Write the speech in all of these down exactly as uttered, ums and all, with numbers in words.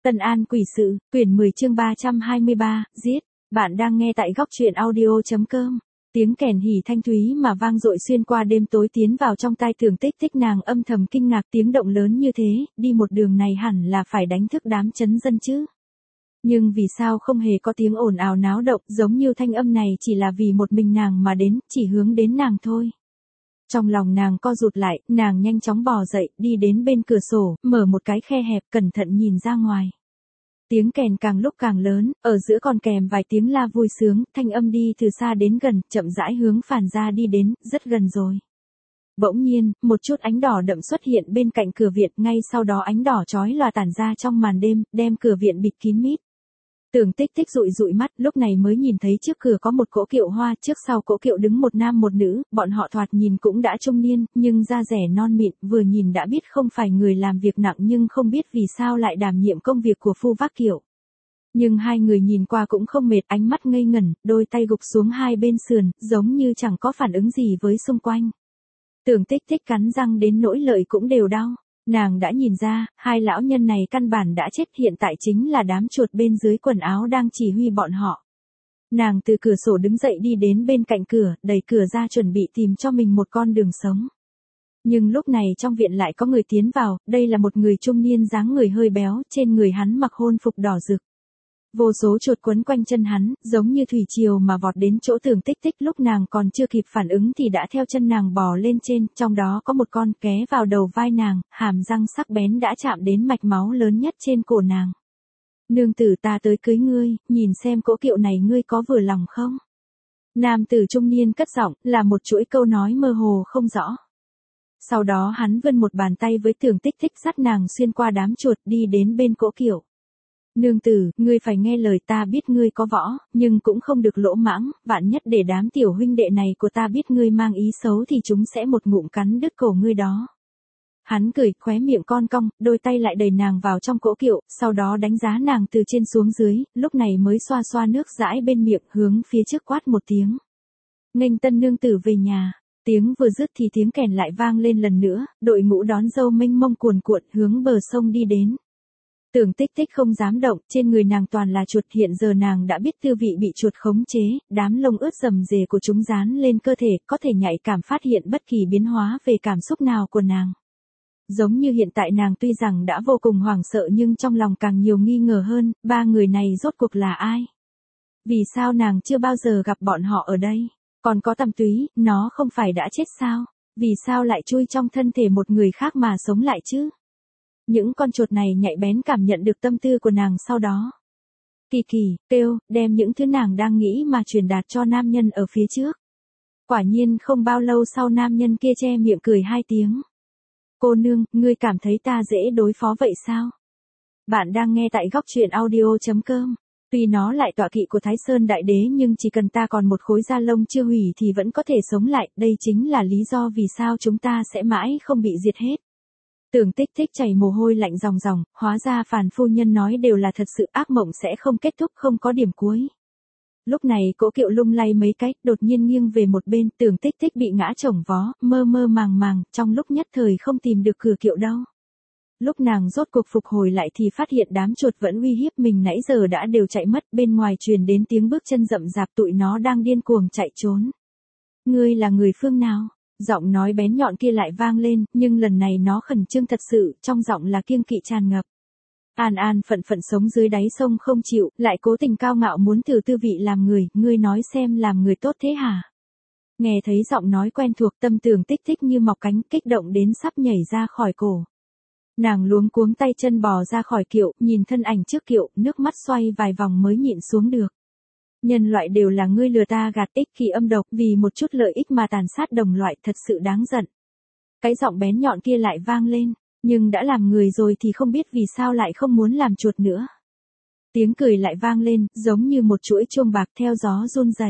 Tân An quỷ sự, quyển mười chương ba trăm hai mươi ba, giết. Bạn đang nghe tại góc truyện audio.com. Tiếng kèn hỉ thanh thúy mà vang dội xuyên qua đêm tối tiến vào trong tai Tưởng Tích Tích, nàng âm thầm kinh ngạc, tiếng động lớn như thế, đi một đường này hẳn là phải đánh thức đám trấn dân chứ. Nhưng vì sao không hề có tiếng ồn ào náo động, giống như thanh âm này chỉ là vì một mình nàng mà đến, chỉ hướng đến nàng thôi. Trong lòng nàng co rụt lại, nàng nhanh chóng bò dậy, đi đến bên cửa sổ, mở một cái khe hẹp, cẩn thận nhìn ra ngoài. Tiếng kèn càng lúc càng lớn, ở giữa còn kèm vài tiếng la vui sướng, thanh âm đi từ xa đến gần, chậm rãi hướng phàn ra đi đến, rất gần rồi. Bỗng nhiên, một chút ánh đỏ đậm xuất hiện bên cạnh cửa viện, ngay sau đó ánh đỏ chói lòa tản ra trong màn đêm, đem cửa viện bịt kín mít. Tưởng Tích Tích dụi dụi mắt, lúc này mới nhìn thấy trước cửa có một cỗ kiệu hoa, trước sau cỗ kiệu đứng một nam một nữ, bọn họ thoạt nhìn cũng đã trung niên, nhưng da rẻ non mịn, vừa nhìn đã biết không phải người làm việc nặng, nhưng không biết vì sao lại đảm nhiệm công việc của phu vác kiệu. Nhưng hai người nhìn qua cũng không mệt, ánh mắt ngây ngẩn, đôi tay gục xuống hai bên sườn, giống như chẳng có phản ứng gì với xung quanh. Tưởng Tích Tích cắn răng đến nỗi lợi cũng đều đau. Nàng đã nhìn ra, hai lão nhân này căn bản đã chết, hiện tại chính là đám chuột bên dưới quần áo đang chỉ huy bọn họ. Nàng từ cửa sổ đứng dậy đi đến bên cạnh cửa, đẩy cửa ra chuẩn bị tìm cho mình một con đường sống. Nhưng lúc này trong viện lại có người tiến vào, đây là một người trung niên dáng người hơi béo, trên người hắn mặc hôn phục đỏ rực. Vô số chuột quấn quanh chân hắn, giống như thủy triều mà vọt đến chỗ Tưởng Tích Tích, lúc nàng còn chưa kịp phản ứng thì đã theo chân nàng bò lên trên, trong đó có một con ké vào đầu vai nàng, hàm răng sắc bén đã chạm đến mạch máu lớn nhất trên cổ nàng. Nương tử, ta tới cưới ngươi, nhìn xem cỗ kiệu này ngươi có vừa lòng không? Nam tử trung niên cất giọng, là một chuỗi câu nói mơ hồ không rõ. Sau đó hắn vươn một bàn tay với Tưởng Tích Tích, dắt nàng xuyên qua đám chuột đi đến bên cỗ kiệu. Nương tử, ngươi phải nghe lời ta, biết ngươi có võ, nhưng cũng không được lỗ mãng, vạn nhất để đám tiểu huynh đệ này của ta biết ngươi mang ý xấu thì chúng sẽ một ngụm cắn đứt cổ ngươi đó. Hắn cười, khóe miệng con cong, đôi tay lại đẩy nàng vào trong cỗ kiệu, sau đó đánh giá nàng từ trên xuống dưới, lúc này mới xoa xoa nước dãi bên miệng, hướng phía trước quát một tiếng. Nghênh tân nương tử về nhà. Tiếng vừa dứt thì tiếng kèn lại vang lên lần nữa, đội ngũ đón dâu mênh mông cuồn cuộn hướng bờ sông đi đến. Tưởng Tích Tích không dám động, trên người nàng toàn là chuột, hiện giờ nàng đã biết tư vị bị chuột khống chế, đám lông ướt rầm rề của chúng dán lên cơ thể, có thể nhạy cảm phát hiện bất kỳ biến hóa về cảm xúc nào của nàng. Giống như hiện tại nàng tuy rằng đã vô cùng hoảng sợ nhưng trong lòng càng nhiều nghi ngờ hơn, ba người này rốt cuộc là ai? Vì sao nàng chưa bao giờ gặp bọn họ ở đây? Còn có Tầm Túy, nó không phải đã chết sao? Vì sao lại chui trong thân thể một người khác mà sống lại chứ? Những con chuột này nhạy bén cảm nhận được tâm tư của nàng, sau đó kỳ kỳ, kêu, đem những thứ nàng đang nghĩ mà truyền đạt cho nam nhân ở phía trước. Quả nhiên không bao lâu sau nam nhân kia che miệng cười hai tiếng. Cô nương, ngươi cảm thấy ta dễ đối phó vậy sao? Bạn đang nghe tại góc truyện audio.com. Tuy nó lại tọa kỵ của Thái Sơn Đại Đế nhưng chỉ cần ta còn một khối da lông chưa hủy thì vẫn có thể sống lại, đây chính là lý do vì sao chúng ta sẽ mãi không bị diệt hết. Tưởng Tích Tích chảy mồ hôi lạnh ròng ròng, hóa ra Phàn phu nhân nói đều là thật sự, ác mộng sẽ không kết thúc, không có điểm cuối. Lúc này cỗ kiệu lung lay mấy cái, đột nhiên nghiêng về một bên, Tưởng Tích Tích bị ngã chồng vó, mơ mơ màng màng, trong lúc nhất thời không tìm được cửa kiệu đâu. Lúc nàng rốt cuộc phục hồi lại thì phát hiện đám chuột vẫn uy hiếp mình nãy giờ đã đều chạy mất, bên ngoài truyền đến tiếng bước chân rậm rạp, tụi nó đang điên cuồng chạy trốn. Ngươi là người phương nào? Giọng nói bén nhọn kia lại vang lên, nhưng lần này nó khẩn trương thật sự, trong giọng là kiêng kỵ tràn ngập. An An phận phận sống dưới đáy sông không chịu, lại cố tình cao ngạo muốn thử tư vị làm người, ngươi nói xem làm người tốt thế hả? Nghe thấy giọng nói quen thuộc, tâm Tưởng Tích Tích như mọc cánh, kích động đến sắp nhảy ra khỏi cổ. Nàng luống cuống tay chân bò ra khỏi kiệu, nhìn thân ảnh trước kiệu, nước mắt xoay vài vòng mới nhịn xuống được. Nhân loại đều là ngươi lừa ta gạt, ích kỷ âm độc, vì một chút lợi ích mà tàn sát đồng loại, thật sự đáng giận. Cái giọng bén nhọn kia lại vang lên, nhưng đã làm người rồi thì không biết vì sao lại không muốn làm chuột nữa. Tiếng cười lại vang lên, giống như một chuỗi chuông bạc theo gió run rẩy.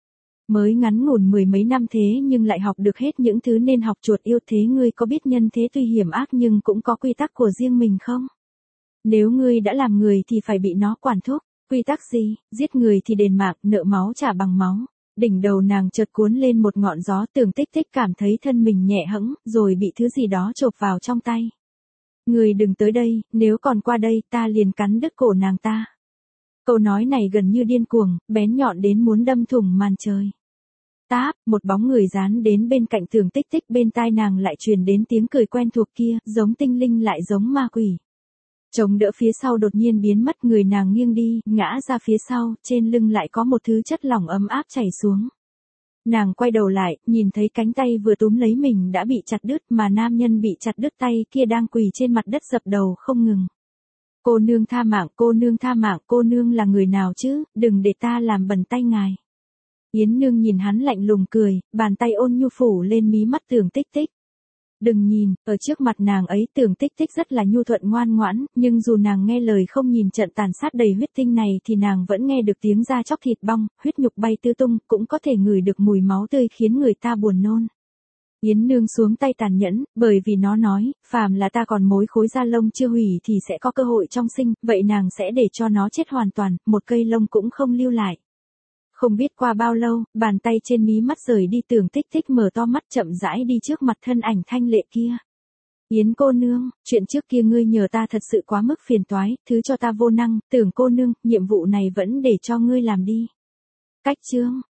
Mới ngắn ngủn mười mấy năm thế nhưng lại học được hết những thứ nên học, chuột yêu thế, ngươi có biết nhân thế tuy hiểm ác nhưng cũng có quy tắc của riêng mình không? Nếu ngươi đã làm người thì phải bị nó quản thúc. Quy tắc gì? Giết người thì đền mạng, nợ máu trả bằng máu. Đỉnh đầu nàng chợt cuốn lên một ngọn gió, Tưởng Tích Tích cảm thấy thân mình nhẹ hẫng, rồi bị thứ gì đó chộp vào trong tay. Người đừng tới đây, nếu còn qua đây ta liền cắn đứt cổ nàng ta. Câu nói này gần như điên cuồng, bén nhọn đến muốn đâm thủng màn trời. Táp, một bóng người dán đến bên cạnh Tưởng Tích Tích, bên tai nàng lại truyền đến tiếng cười quen thuộc kia, giống tinh linh lại giống ma quỷ. Chống đỡ phía sau đột nhiên biến mất, người nàng nghiêng đi, ngã ra phía sau, trên lưng lại có một thứ chất lỏng ấm áp chảy xuống. Nàng quay đầu lại, nhìn thấy cánh tay vừa túm lấy mình đã bị chặt đứt, mà nam nhân bị chặt đứt tay kia đang quỳ trên mặt đất dập đầu không ngừng. Cô nương tha mạng, cô nương tha mạng, cô nương là người nào chứ, đừng để ta làm bẩn tay ngài. Yến Nương nhìn hắn lạnh lùng cười, bàn tay ôn nhu phủ lên mí mắt Tưởng Tích Tích. Đừng nhìn, ở trước mặt nàng ấy Tưởng Tích Tích rất là nhu thuận ngoan ngoãn, nhưng dù nàng nghe lời không nhìn trận tàn sát đầy huyết tinh này thì nàng vẫn nghe được tiếng da chóc thịt bong, huyết nhục bay tứ tung, cũng có thể ngửi được mùi máu tươi khiến người ta buồn nôn. Yến Nương xuống tay tàn nhẫn, bởi vì nó nói, phàm là ta còn mối khối da lông chưa hủy thì sẽ có cơ hội trong sinh, vậy nàng sẽ để cho nó chết hoàn toàn, một cây lông cũng không lưu lại. Không biết qua bao lâu, bàn tay trên mí mắt rời đi, Tưởng Tích Tích mở to mắt chậm rãi đi trước mặt thân ảnh thanh lệ kia. Yến cô nương, chuyện trước kia ngươi nhờ ta thật sự quá mức phiền toái, thứ cho ta vô năng, Tưởng cô nương, nhiệm vụ này vẫn để cho ngươi làm đi. Cách chương.